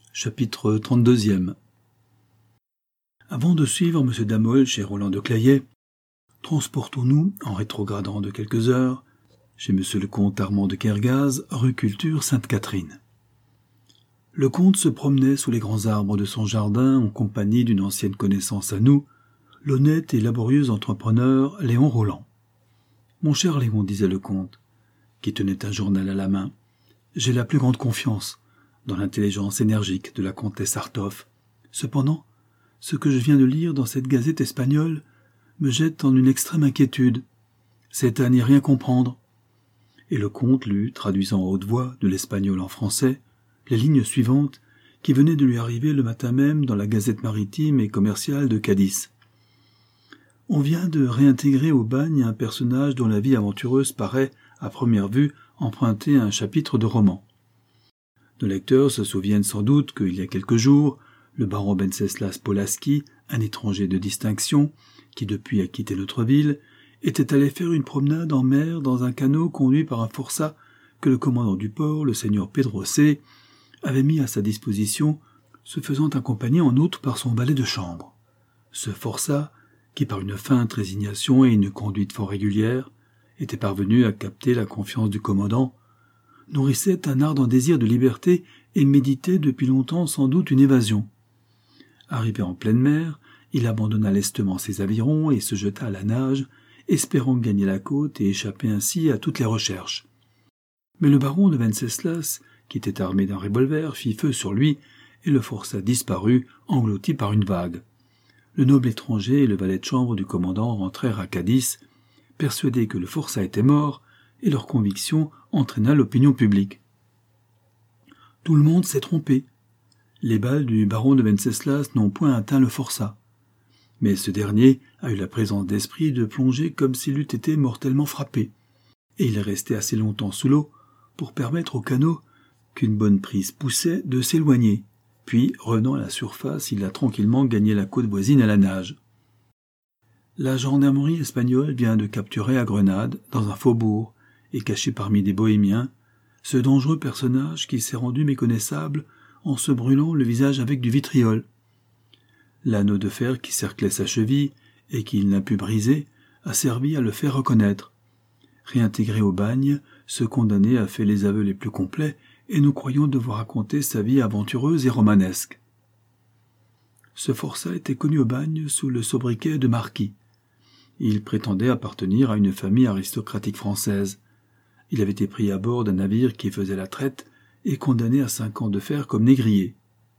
Chapitre 32e. Avant de suivre M. Damol chez Roland de Clayet, transportons-nous, en rétrogradant de quelques heures, chez M. le comte Armand de Kergaz, rue Culture Sainte-Catherine. Le comte se promenait sous les grands arbres de son jardin en compagnie d'une ancienne connaissance à nous, l'honnête et laborieux entrepreneur Léon Roland. « Mon cher Léon, disait le comte, qui tenait un journal à la main, j'ai la plus grande confiance dans l'intelligence énergique de la comtesse Artoff. Cependant, ce que je viens de lire dans cette gazette espagnole me jette en une extrême inquiétude. C'est à n'y rien comprendre. » Et le comte lut, traduisant à haute voix de l'espagnol en français, les lignes suivantes qui venaient de lui arriver le matin même dans la gazette maritime et commerciale de Cadiz. On vient de réintégrer au bagne un personnage dont la vie aventureuse paraît, à première vue, emprunter un chapitre de roman. Nos lecteurs se souviennent sans doute qu'il y a quelques jours, le baron Wenceslas Polaski, un étranger de distinction, qui depuis a quitté notre ville, était allé faire une promenade en mer dans un canot conduit par un forçat que le commandant du port, le seigneur Pedro C., avait mis à sa disposition, se faisant accompagner en outre par son valet de chambre. Ce forçat, qui par une feinte résignation et une conduite fort régulière, était parvenu à capter la confiance du commandant, nourrissait un ardent désir de liberté et méditait depuis longtemps sans doute une évasion. Arrivé en pleine mer, il abandonna lestement ses avirons et se jeta à la nage, espérant gagner la côte et échapper ainsi à toutes les recherches. Mais le baron de Wenceslas, qui était armé d'un revolver, fit feu sur lui, et le forçat disparut, englouti par une vague. Le noble étranger et le valet de chambre du commandant rentrèrent à Cadiz, persuadés que le forçat était mort, et leur conviction entraîna l'opinion publique. Tout le monde s'est trompé. Les balles du baron de Wenceslas n'ont point atteint le forçat. Mais ce dernier a eu la présence d'esprit de plonger comme s'il eût été mortellement frappé, et il est resté assez longtemps sous l'eau pour permettre au canot qu'une bonne prise poussait de s'éloigner, puis, revenant à la surface, il a tranquillement gagné la côte voisine à la nage. La gendarmerie espagnole vient de capturer à Grenade, dans un faubourg, et caché parmi des bohémiens, ce dangereux personnage qui s'est rendu méconnaissable en se brûlant le visage avec du vitriol. L'anneau de fer qui cerclait sa cheville et qu'il n'a pu briser a servi à le faire reconnaître. Réintégré au bagne, ce condamné a fait les aveux les plus complets et nous croyons devoir raconter sa vie aventureuse et romanesque. Ce forçat était connu au bagne sous le sobriquet de marquis. Il prétendait appartenir à une famille aristocratique française. Il avait été pris à bord d'un navire qui faisait la traite et condamné à 5 ans de fer comme négrier.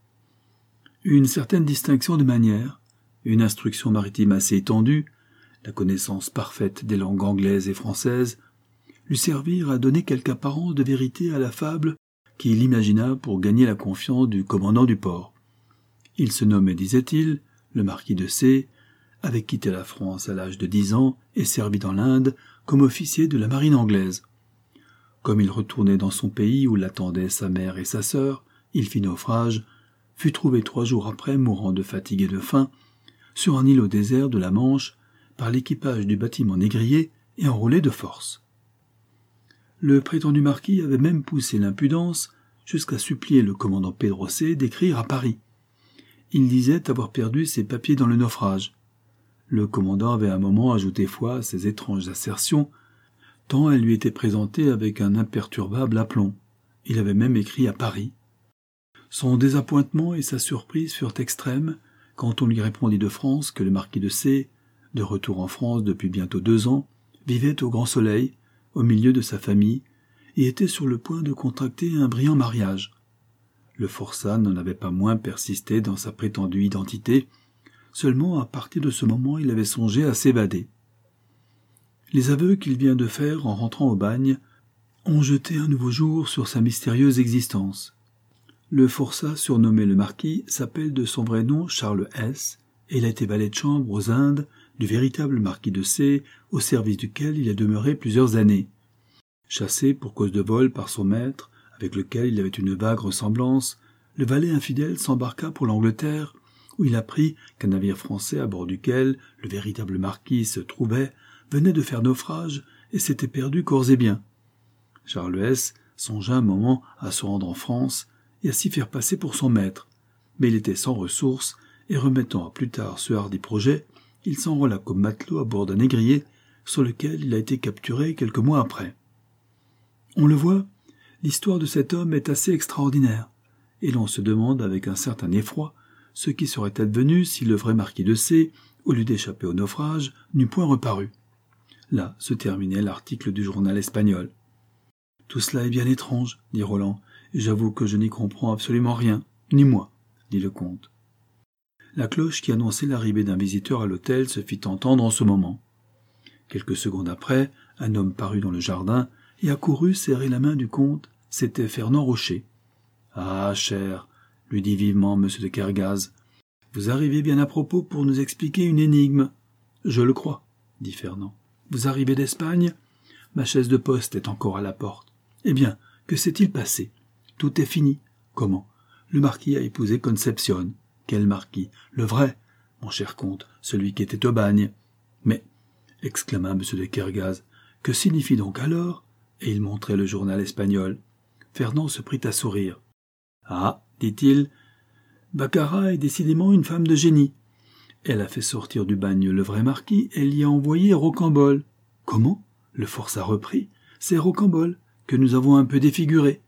Une certaine distinction de manières, une instruction maritime assez étendue, la connaissance parfaite des langues anglaises et françaises, lui servirent à donner quelque apparence de vérité à la fable qu'il imagina pour gagner la confiance du commandant du port. Il se nommait, disait-il, le marquis de C., avait quitté la France à l'âge de 10 ans et servi dans l'Inde comme officier de la marine anglaise. Comme il retournait dans son pays où l'attendaient sa mère et sa sœur, il fit naufrage, fut trouvé 3 jours après, mourant de fatigue et de faim, sur un îlot désert de la Manche, par l'équipage du bâtiment négrier et enrôlé de force. Le prétendu marquis avait même poussé l'impudence jusqu'à supplier le commandant Pedro C. d'écrire à Paris. Il disait avoir perdu ses papiers dans le naufrage. Le commandant avait un moment ajouté foi à ces étranges assertions, tant elles lui étaient présentées avec un imperturbable aplomb. Il avait même écrit à Paris. Son désappointement et sa surprise furent extrêmes quand on lui répondit de France que le marquis de C., de retour en France depuis bientôt 2 ans, vivait au grand soleil, au milieu de sa famille, et était sur le point de contracter un brillant mariage. Le forçat n'en avait pas moins persisté dans sa prétendue identité, seulement à partir de ce moment il avait songé à s'évader. Les aveux qu'il vient de faire en rentrant au bagne ont jeté un nouveau jour sur sa mystérieuse existence. Le forçat surnommé le marquis s'appelle de son vrai nom Charles S. et il a été valet de chambre aux Indes du véritable marquis de C., au service duquel il a demeuré plusieurs années. Chassé pour cause de vol par son maître, avec lequel il avait une vague ressemblance, le valet infidèle s'embarqua pour l'Angleterre, où il apprit qu'un navire français à bord duquel le véritable marquis se trouvait venait de faire naufrage et s'était perdu corps et biens. Charles S. songea un moment à se rendre en France et à s'y faire passer pour son maître. Mais il était sans ressources, et remettant à plus tard ce hardi projet, il s'enrôla comme matelot à bord d'un négrier, sur lequel il a été capturé quelques mois après. On le voit, l'histoire de cet homme est assez extraordinaire, et l'on se demande avec un certain effroi ce qui serait advenu si le vrai marquis de C, au lieu d'échapper au naufrage, n'eût point reparu. Là se terminait l'article du journal espagnol. « Tout cela est bien étrange, dit Roland, et j'avoue que je n'y comprends absolument rien, ni moi, dit le comte. La cloche qui annonçait l'arrivée d'un visiteur à l'hôtel se fit entendre en ce moment. Quelques secondes après, un homme parut dans le jardin et accourut serrer la main du comte. C'était Fernand Rocher. « Ah, cher, lui dit vivement M. de Kergaz, vous arrivez bien à propos pour nous expliquer une énigme. »« Je le crois, dit Fernand. Vous arrivez d'Espagne ? Ma chaise de poste est encore à la porte. Eh bien, que s'est-il passé ? Tout est fini. Comment ? Le marquis a épousé Concepcion. Quel marquis ? Le vrai, mon cher comte, celui qui était au bagne. Mais, exclama M. de Kergaz, que signifie donc alors ? Et il montrait le journal espagnol. Fernand se prit à sourire. Ah, dit-il, Baccarat est décidément une femme de génie. Elle a fait sortir du bagne le vrai marquis et l'y a envoyé Rocambole. Comment ? Le forçat reprit. C'est Rocambole, que nous avons un peu défiguré.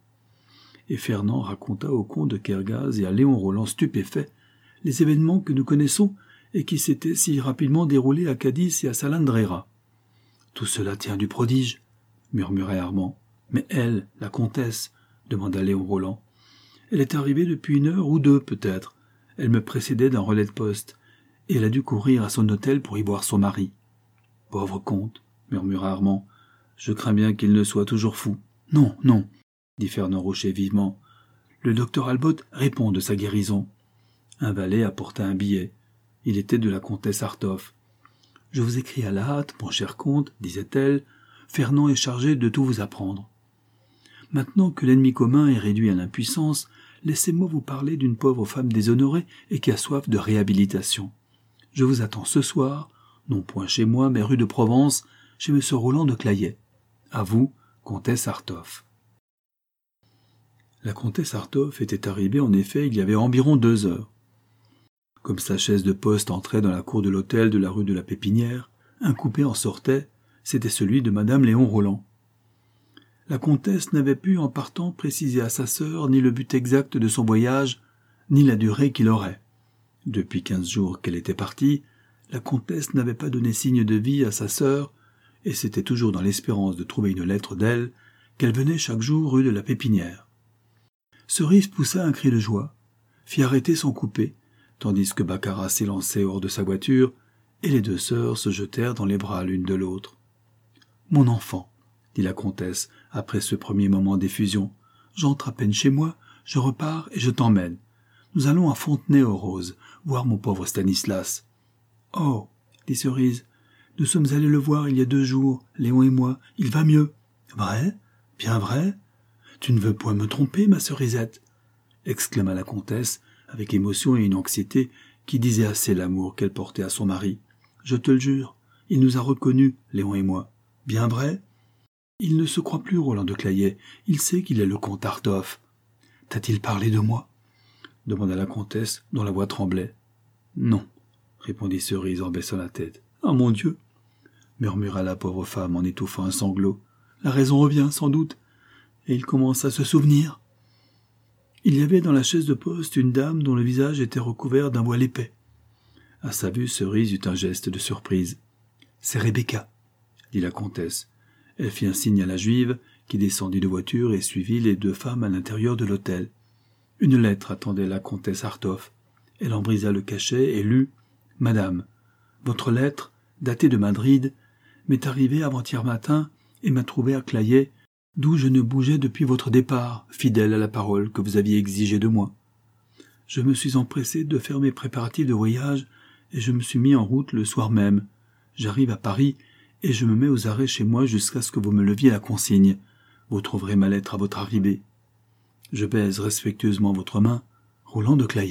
Et Fernand raconta au comte de Kergaz et à Léon Roland stupéfait les événements que nous connaissons et qui s'étaient si rapidement déroulés à Cadix et à Salandrera. Tout cela tient du prodige, murmurait Armand. Mais elle, la comtesse, demanda Léon Roland. Elle est arrivée depuis 1 heure ou 2 peut-être. Elle me précédait d'un relais de poste, et elle a dû courir à son hôtel pour y voir son mari. Pauvre comte, murmura Armand, je crains bien qu'il ne soit toujours fou. Non, non, dit Fernand Rocher vivement. Le docteur Albot répond de sa guérison. Un valet apporta un billet. Il était de la comtesse Artoff. Je vous écris à la hâte, mon cher comte, disait-elle. Fernand est chargé de tout vous apprendre. Maintenant que l'ennemi commun est réduit à l'impuissance, laissez-moi vous parler d'une pauvre femme déshonorée et qui a soif de réhabilitation. Je vous attends ce soir, non point chez moi, mais rue de Provence, chez M. Roland de Clayet. À vous, comtesse Artoff. La comtesse Artoff était arrivée en effet il y avait environ 2 heures. Comme sa chaise de poste entrait dans la cour de l'hôtel de la rue de la Pépinière, un coupé en sortait, c'était celui de madame Léon Roland. La comtesse n'avait pu, en partant, préciser à sa sœur ni le but exact de son voyage, ni la durée qu'il aurait. Depuis 15 jours qu'elle était partie, la comtesse n'avait pas donné signe de vie à sa sœur, et c'était toujours dans l'espérance de trouver une lettre d'elle qu'elle venait chaque jour rue de la Pépinière. Cerise poussa un cri de joie, fit arrêter son coupé, tandis que Baccarat s'élançait hors de sa voiture, et les 2 sœurs se jetèrent dans les bras l'une de l'autre. « Mon enfant, dit la comtesse, après ce premier moment d'effusion, j'entre à peine chez moi, je repars et je t'emmène. Nous allons à Fontenay-aux-Roses, voir mon pauvre Stanislas. Oh, dit Cerise, nous sommes allés le voir il y a 2 jours, Léon et moi, il va mieux. Vrai? Bien vrai? Tu ne veux point me tromper, ma Cerisette, exclama la comtesse, avec émotion et une anxiété qui disaient assez l'amour qu'elle portait à son mari. Je te le jure, il nous a reconnus, Léon et moi. Bien vrai? Il ne se croit plus, Roland de Clayet. Il sait qu'il est le comte Artoff. T'a-t-il parlé de moi? Demanda la comtesse, dont la voix tremblait. Non, répondit Cerise en baissant la tête. Ah, mon Dieu! Murmura la pauvre femme en étouffant un sanglot. La raison revient, sans doute. Et il commence à se souvenir. Il y avait dans la chaise de poste une dame dont le visage était recouvert d'un voile épais. À sa vue, Cerise eut un geste de surprise. C'est Rebecca, dit la comtesse. Elle fit un signe à la juive, qui descendit de voiture et suivit les 2 femmes à l'intérieur de l'hôtel. Une lettre attendait la comtesse Artoff. Elle en brisa le cachet et lut « Madame, votre lettre, datée de Madrid, m'est arrivée avant-hier matin et m'a trouvée à Clayet, d'où je ne bougeais depuis votre départ, fidèle à la parole que vous aviez exigée de moi. Je me suis empressé de faire mes préparatifs de voyage et je me suis mis en route le soir même. J'arrive à Paris et je me mets aux arrêts chez moi jusqu'à ce que vous me leviez la consigne. Vous trouverez ma lettre à votre arrivée. Je baise respectueusement votre main, Roland de Clayet. »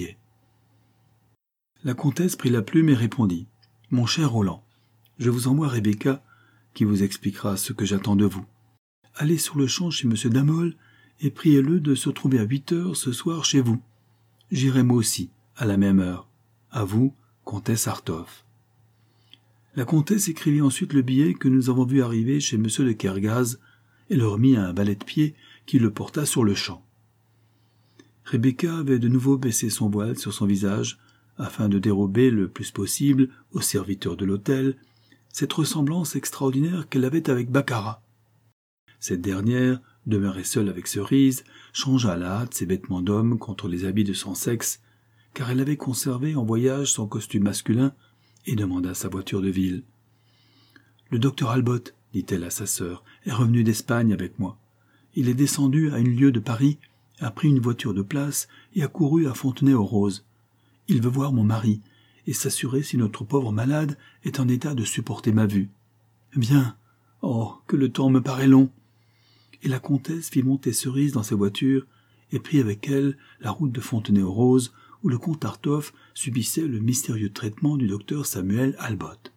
La comtesse prit la plume et répondit. « Mon cher Roland, je vous envoie Rebecca, qui vous expliquera ce que j'attends de vous. Allez sur le champ chez M. Damol et priez-le de se trouver à 8 heures ce soir chez vous. J'irai moi aussi, à la même heure. À vous, comtesse Artov. » La comtesse écrivit ensuite le billet que nous avons vu arriver chez M. de Kergaz et le remit à un valet de pied qui le porta sur le champ. Rebecca avait de nouveau baissé son voile sur son visage afin de dérober le plus possible aux serviteurs de l'hôtel cette ressemblance extraordinaire qu'elle avait avec Baccarat. Cette dernière, demeurée seule avec Cerise, changea à la hâte ses vêtements d'homme contre les habits de son sexe, car elle avait conservé en voyage son costume masculin et demanda sa voiture de ville. « Le docteur Albot, dit-elle à sa sœur, est revenu d'Espagne avec moi. Il est descendu à une lieue de Paris, a pris une voiture de place et a couru à Fontenay-aux-Roses. Il veut voir mon mari et s'assurer si notre pauvre malade est en état de supporter ma vue. Viens, oh, que le temps me paraît long. » Et la comtesse fit monter Cerise dans sa voiture et prit avec elle la route de Fontenay-aux-Roses, où le comte Artov subissait le mystérieux traitement du docteur Samuel Albot.